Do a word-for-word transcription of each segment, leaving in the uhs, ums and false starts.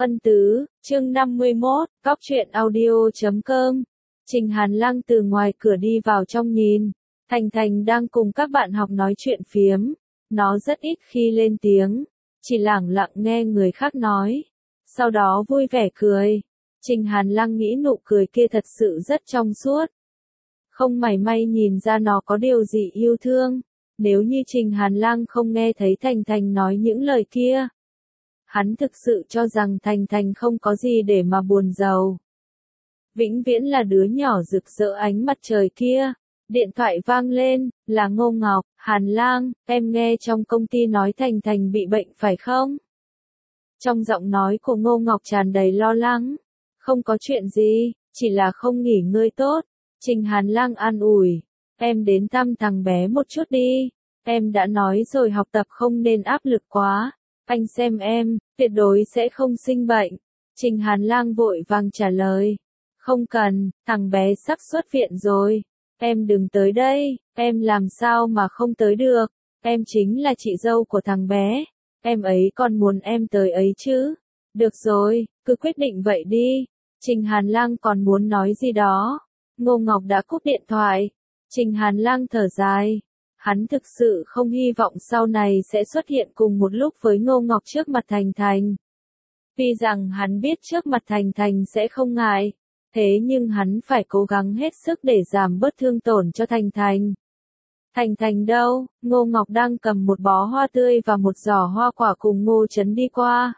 Ân tứ, chương năm mươi mốt, cóc truyện audio chấm com. Trình Hàn Lăng từ ngoài cửa đi vào trong nhìn. Thành Thành đang cùng các bạn học nói chuyện phiếm. Nó rất ít khi lên tiếng, chỉ lẳng lặng nghe người khác nói. Sau đó vui vẻ cười. Trình Hàn Lăng nghĩ nụ cười kia thật sự rất trong suốt. Không mảy may nhìn ra nó có điều gì yêu thương. Nếu như Trình Hàn Lăng không nghe thấy Thành Thành nói những lời kia, hắn thực sự cho rằng Thành Thành không có gì để mà buồn rầu. Vĩnh viễn là đứa nhỏ rực rỡ ánh mặt trời kia. Điện thoại vang lên, là Ngô Ngọc. Hàn Lang, em nghe trong công ty nói Thành Thành bị bệnh phải không? Trong giọng nói của Ngô Ngọc tràn đầy lo lắng. Không có chuyện gì, chỉ là không nghỉ ngơi tốt. Trình Hàn Lang an ủi, em đến thăm thằng bé một chút đi. Em đã nói rồi học tập không nên áp lực quá. Anh xem em, tuyệt đối sẽ không sinh bệnh. Trình Hàn Lang vội vàng trả lời. Không cần, thằng bé sắp xuất viện rồi. Em đừng tới đây, em làm sao mà không tới được. Em chính là chị dâu của thằng bé. Em ấy còn muốn em tới ấy chứ. Được rồi, cứ quyết định vậy đi. Trình Hàn Lang còn muốn nói gì đó. Ngô Ngọc đã cúp điện thoại. Trình Hàn Lang thở dài. Hắn thực sự không hy vọng sau này sẽ xuất hiện cùng một lúc với Ngô Ngọc trước mặt Thành Thành. Tuy rằng hắn biết trước mặt Thành Thành sẽ không ngại, thế nhưng hắn phải cố gắng hết sức để giảm bớt thương tổn cho Thành Thành. Thành Thành đâu? Ngô Ngọc đang cầm một bó hoa tươi và một giỏ hoa quả cùng Ngô Trấn đi qua.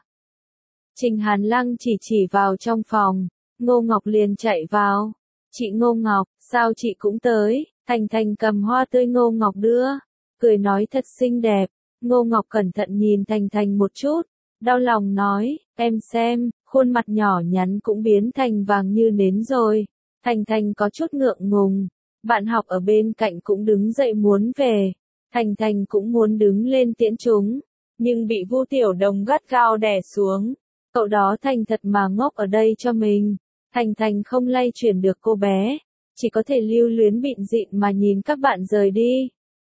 Trình Hàn Lăng chỉ chỉ vào trong phòng, Ngô Ngọc liền chạy vào. Chị Ngô Ngọc, sao chị cũng tới? Thành Thành cầm hoa tươi Ngô Ngọc đưa, cười nói thật xinh đẹp. Ngô Ngọc cẩn thận nhìn Thành Thành một chút, đau lòng nói, em xem, khuôn mặt nhỏ nhắn cũng biến thành vàng như nến rồi. Thành Thành có chút ngượng ngùng, bạn học ở bên cạnh cũng đứng dậy muốn về. Thành Thành cũng muốn đứng lên tiễn chúng, nhưng bị Vu Tiểu Đồng gắt gao đè xuống. Cậu đó thành thật mà ngốc ở đây cho mình. Thành Thành không lay chuyển được cô bé, chỉ có thể lưu luyến bịn dịn mà nhìn các bạn rời đi.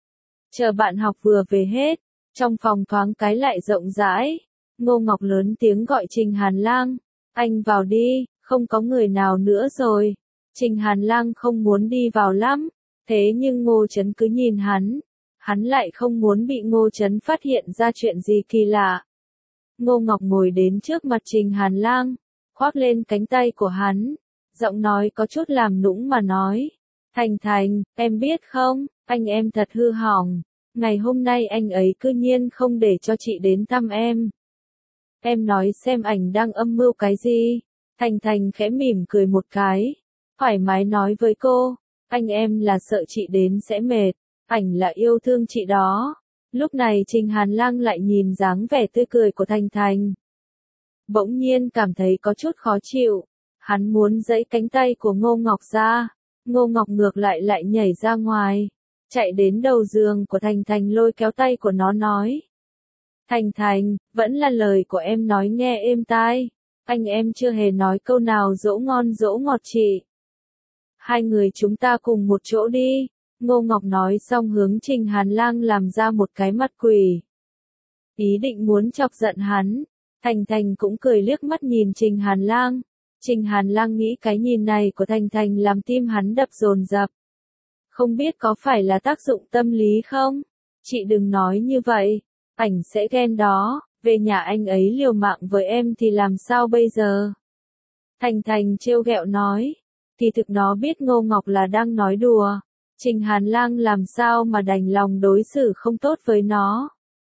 Chờ bạn học vừa về hết, trong phòng thoáng cái lại rộng rãi. Ngô Ngọc lớn tiếng gọi Trình Hàn Lang, anh vào đi, không có người nào nữa rồi. Trình Hàn Lang không muốn đi vào lắm, thế nhưng Ngô Trấn cứ nhìn hắn, hắn lại không muốn bị Ngô Trấn phát hiện ra chuyện gì kỳ lạ. Ngô Ngọc ngồi đến trước mặt Trình Hàn Lang, khoác lên cánh tay của hắn, giọng nói có chút làm nũng mà nói. Thành Thành, em biết không, anh em thật hư hỏng. Ngày hôm nay anh ấy cư nhiên không để cho chị đến thăm em. Em nói xem ảnh đang âm mưu cái gì? Thành Thành khẽ mỉm cười một cái, thoải mái nói với cô, anh em là sợ chị đến sẽ mệt, ảnh là yêu thương chị đó. Lúc này Trình Hàn Lang lại nhìn dáng vẻ tươi cười của Thành Thành. Bỗng nhiên cảm thấy có chút khó chịu, hắn muốn giãy cánh tay của Ngô Ngọc ra, Ngô Ngọc ngược lại lại nhảy ra ngoài, chạy đến đầu giường của Thành Thành lôi kéo tay của nó nói. Thành Thành, vẫn là lời của em nói nghe êm tai, anh em chưa hề nói câu nào dỗ ngon dỗ ngọt chị. Hai người chúng ta cùng một chỗ đi. Ngô Ngọc nói xong hướng Trình Hàn Lang làm ra một cái mặt quỷ. Ý định muốn chọc giận hắn. Thành Thành cũng cười liếc mắt nhìn Trình Hàn Lang. Trình Hàn Lang nghĩ cái nhìn này của Thành Thành làm tim hắn đập dồn dập. Không biết có phải là tác dụng tâm lý không? Chị đừng nói như vậy, ảnh sẽ ghen đó, về nhà anh ấy liều mạng với em thì làm sao bây giờ? Thành Thành trêu ghẹo nói, thì thực nó biết Ngô Ngọc là đang nói đùa. Trình Hàn Lang làm sao mà đành lòng đối xử không tốt với nó.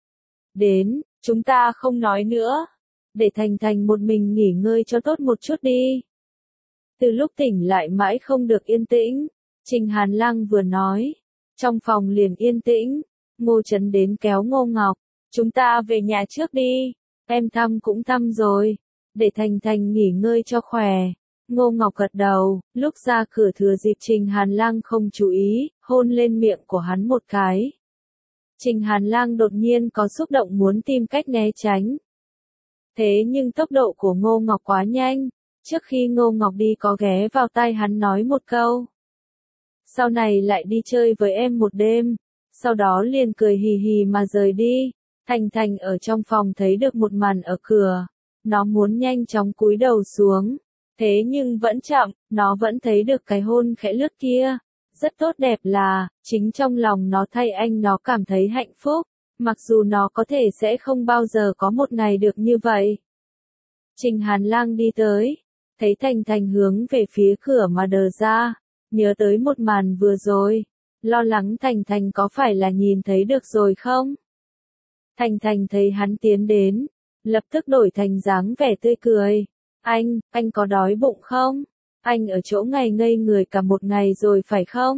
Đến, chúng ta không nói nữa. Để Thành Thành một mình nghỉ ngơi cho tốt một chút đi. Từ lúc tỉnh lại mãi không được yên tĩnh. Trình Hàn Lang vừa nói, trong phòng liền yên tĩnh. Ngô Trấn đến kéo Ngô Ngọc, chúng ta về nhà trước đi. Em thăm cũng thăm rồi. Để Thành Thành nghỉ ngơi cho khỏe. Ngô Ngọc gật đầu, lúc ra cửa thừa dịp Trình Hàn Lang không chú ý, hôn lên miệng của hắn một cái. Trình Hàn Lang đột nhiên có xúc động muốn tìm cách né tránh. Thế nhưng tốc độ của Ngô Ngọc quá nhanh, trước khi Ngô Ngọc đi có ghé vào tai hắn nói một câu. Sau này lại đi chơi với em một đêm, sau đó liền cười hì hì mà rời đi. Thành Thành ở trong phòng thấy được một màn ở cửa. Nó muốn nhanh chóng cúi đầu xuống. Thế nhưng vẫn chậm, nó vẫn thấy được cái hôn khẽ lướt kia. Rất tốt đẹp là, chính trong lòng nó thay anh nó cảm thấy hạnh phúc. Mặc dù nó có thể sẽ không bao giờ có một ngày được như vậy. Trình Hàn Lang đi tới. Thấy Thành Thành hướng về phía cửa mà đờ ra. Nhớ tới một màn vừa rồi. Lo lắng Thành Thành có phải là nhìn thấy được rồi không? Thành Thành thấy hắn tiến đến. Lập tức đổi thành dáng vẻ tươi cười. Anh, anh có đói bụng không? Anh ở chỗ ngày ngây người cả một ngày rồi phải không?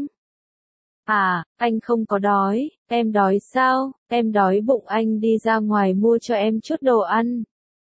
À, anh không có đói, em đói sao? Em đói bụng, anh đi ra ngoài mua cho em chút đồ ăn.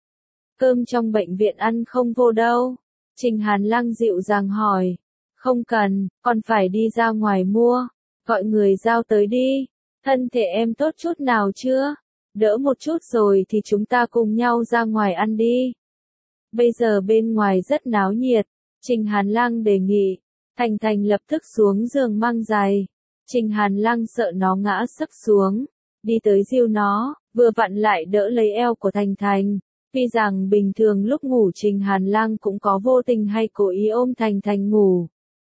Cơm trong bệnh viện ăn không vô đâu. Trình Hàn Lang dịu dàng hỏi. Không cần, còn phải đi ra ngoài mua. Gọi người giao tới đi. Thân thể em tốt chút nào chưa? Đỡ một chút rồi thì chúng ta cùng nhau ra ngoài ăn đi. Bây giờ bên ngoài rất náo nhiệt. Trình Hàn Lang đề nghị. Thành Thành lập tức xuống giường mang giày. Trình Hàn Lang sợ nó ngã sấp xuống. Đi tới dìu nó, vừa vặn lại đỡ lấy eo của Thành Thành. Vì rằng bình thường lúc ngủ Trình Hàn Lang cũng có vô tình hay cố ý ôm Thành Thành ngủ.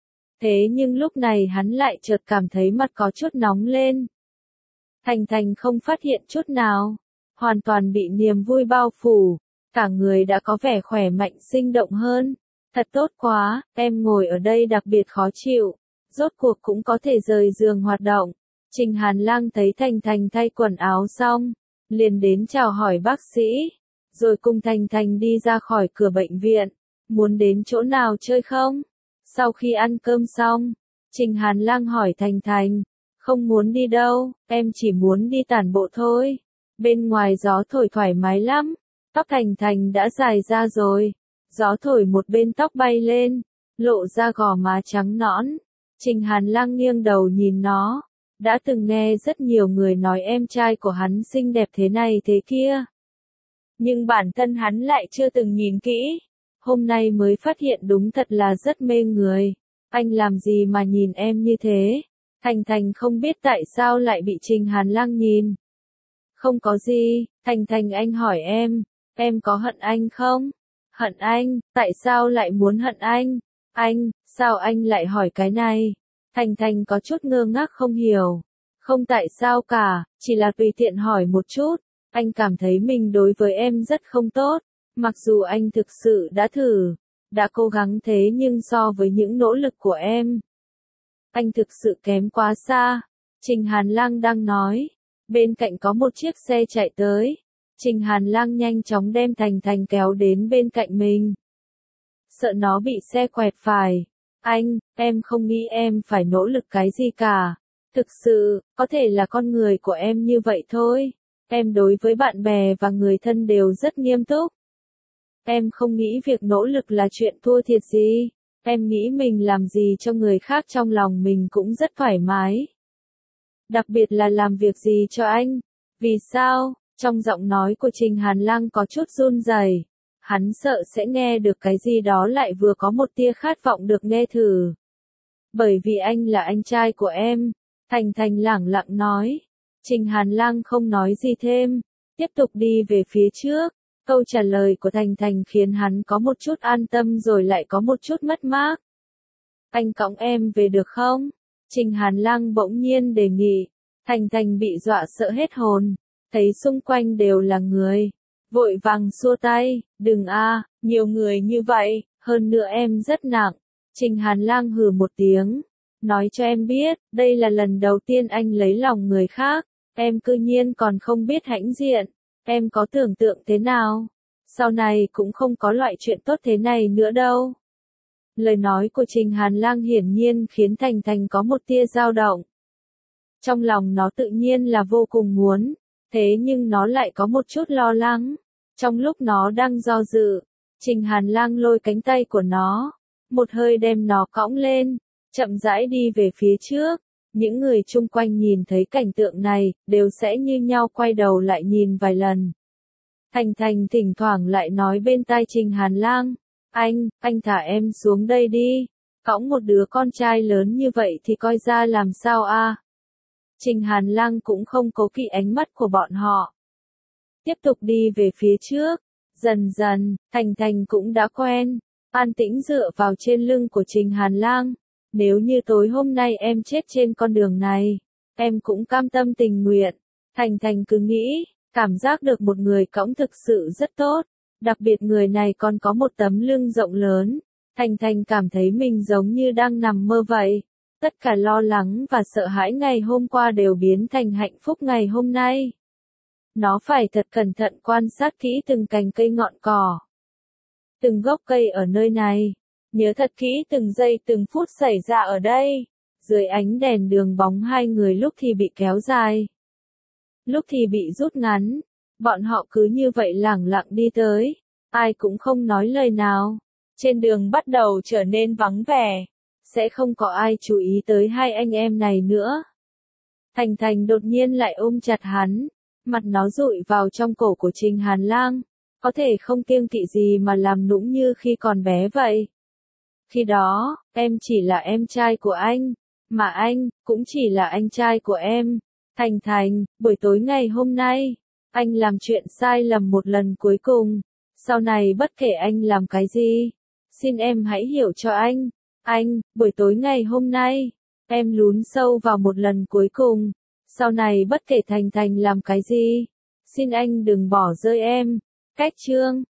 Thế nhưng lúc này hắn lại chợt cảm thấy mặt có chút nóng lên. Thành Thành không phát hiện chút nào. Hoàn toàn bị niềm vui bao phủ. Cả người đã có vẻ khỏe mạnh sinh động hơn. Thật tốt quá, em ngồi ở đây đặc biệt khó chịu. Rốt cuộc cũng có thể rời giường hoạt động. Trình Hàn Lang thấy Thành Thành thay quần áo xong. Liền đến chào hỏi bác sĩ. Rồi cùng Thành Thành đi ra khỏi cửa bệnh viện. Muốn đến chỗ nào chơi không? Sau khi ăn cơm xong, Trình Hàn Lang hỏi Thành Thành. Không muốn đi đâu, em chỉ muốn đi tản bộ thôi. Bên ngoài gió thổi thoải mái lắm. Tóc Thành Thành đã dài ra rồi. Gió thổi một bên tóc bay lên, lộ ra gò má trắng nõn. Trình Hàn Lang nghiêng đầu nhìn nó. Đã từng nghe rất nhiều người nói em trai của hắn xinh đẹp thế này thế kia. Nhưng bản thân hắn lại chưa từng nhìn kỹ. Hôm nay mới phát hiện đúng thật là rất mê người. Anh làm gì mà nhìn em như thế? Thành Thành không biết tại sao lại bị Trình Hàn Lang nhìn. Không có gì, Thành Thành anh hỏi em, em có hận anh không? Hận anh, tại sao lại muốn hận anh? Anh, sao anh lại hỏi cái này? Thành Thành có chút ngơ ngác không hiểu. Không tại sao cả, chỉ là tùy tiện hỏi một chút. Anh cảm thấy mình đối với em rất không tốt. Mặc dù anh thực sự đã thử, đã cố gắng thế nhưng so với những nỗ lực của em, anh thực sự kém quá xa. Trình Hàn Lang đang nói. Bên cạnh có một chiếc xe chạy tới. Trình Hàn Lang nhanh chóng đem Thành Thành kéo đến bên cạnh mình. Sợ nó bị xe quẹt phải. Anh, em không nghĩ em phải nỗ lực cái gì cả. Thực sự, có thể là con người của em như vậy thôi. Em đối với bạn bè và người thân đều rất nghiêm túc. Em không nghĩ việc nỗ lực là chuyện thua thiệt gì. Em nghĩ mình làm gì cho người khác trong lòng mình cũng rất thoải mái. Đặc biệt là làm việc gì cho anh. Vì sao? Trong giọng nói của Trình Hàn Lang có chút run rẩy. Hắn sợ sẽ nghe được cái gì đó lại vừa có một tia khát vọng được nghe thử. Bởi vì anh là anh trai của em. Thành Thành lẳng lặng nói. Trình Hàn Lang không nói gì thêm. Tiếp tục đi về phía trước. Câu trả lời của Thành Thành khiến hắn có một chút an tâm rồi lại có một chút mất mát. Anh cõng em về được không? Trình Hàn Lang bỗng nhiên đề nghị. Thành Thành bị dọa sợ hết hồn. Thấy xung quanh đều là người. Vội vàng xua tay. Đừng a, nhiều người như vậy, hơn nữa em rất nặng. Trình Hàn Lang hừ một tiếng. Nói cho em biết, đây là lần đầu tiên anh lấy lòng người khác. Em cư nhiên còn không biết hãnh diện. Em có tưởng tượng thế nào? Sau này cũng không có loại chuyện tốt thế này nữa đâu. Lời nói của Trình Hàn Lang hiển nhiên khiến Thành Thành có một tia dao động. Trong lòng nó tự nhiên là vô cùng muốn, thế nhưng nó lại có một chút lo lắng. Trong lúc nó đang do dự, Trình Hàn Lang lôi cánh tay của nó, một hơi đem nó cõng lên, chậm rãi đi về phía trước. Những người chung quanh nhìn thấy cảnh tượng này, đều sẽ như nhau quay đầu lại nhìn vài lần. Thành Thành thỉnh thoảng lại nói bên tai Trình Hàn Lang, anh, anh thả em xuống đây đi, cõng một đứa con trai lớn như vậy thì coi ra làm sao a? Trình Hàn Lang cũng không cố kỵ ánh mắt của bọn họ. Tiếp tục đi về phía trước, Dần dần, Thành Thành cũng đã quen, an tĩnh dựa vào trên lưng của Trình Hàn Lang. Nếu như tối hôm nay em chết trên con đường này, em cũng cam tâm tình nguyện. Thành Thành cứ nghĩ, cảm giác được một người cõng thực sự rất tốt, đặc biệt người này còn có một tấm lưng rộng lớn. Thành Thành cảm thấy mình giống như đang nằm mơ vậy. Tất cả lo lắng và sợ hãi ngày hôm qua đều biến thành hạnh phúc ngày hôm nay. Nó phải thật cẩn thận quan sát kỹ từng cành cây ngọn cỏ, từng gốc cây ở nơi này, nhớ thật kỹ từng giây từng phút xảy ra ở đây. Dưới ánh đèn đường bóng hai người lúc thì bị kéo dài, lúc thì bị rút ngắn. Bọn họ cứ như vậy lẳng lặng đi tới, ai cũng không nói lời nào. Trên đường bắt đầu trở nên vắng vẻ, sẽ không có ai chú ý tới hai anh em này nữa. Thành Thành đột nhiên lại ôm chặt hắn, mặt nó dụi vào trong cổ của Trình Hàn Lang, có thể không kiêng kỵ gì mà làm nũng như khi còn bé vậy. Khi đó, em chỉ là em trai của anh, mà anh cũng chỉ là anh trai của em. Thành Thành, buổi tối ngày hôm nay, anh làm chuyện sai lầm một lần cuối cùng. Sau này bất kể anh làm cái gì, xin em hãy hiểu cho anh. Anh, buổi tối ngày hôm nay, em lún sâu vào một lần cuối cùng. Sau này bất kể Thành Thành làm cái gì, xin anh đừng bỏ rơi em. Cách chương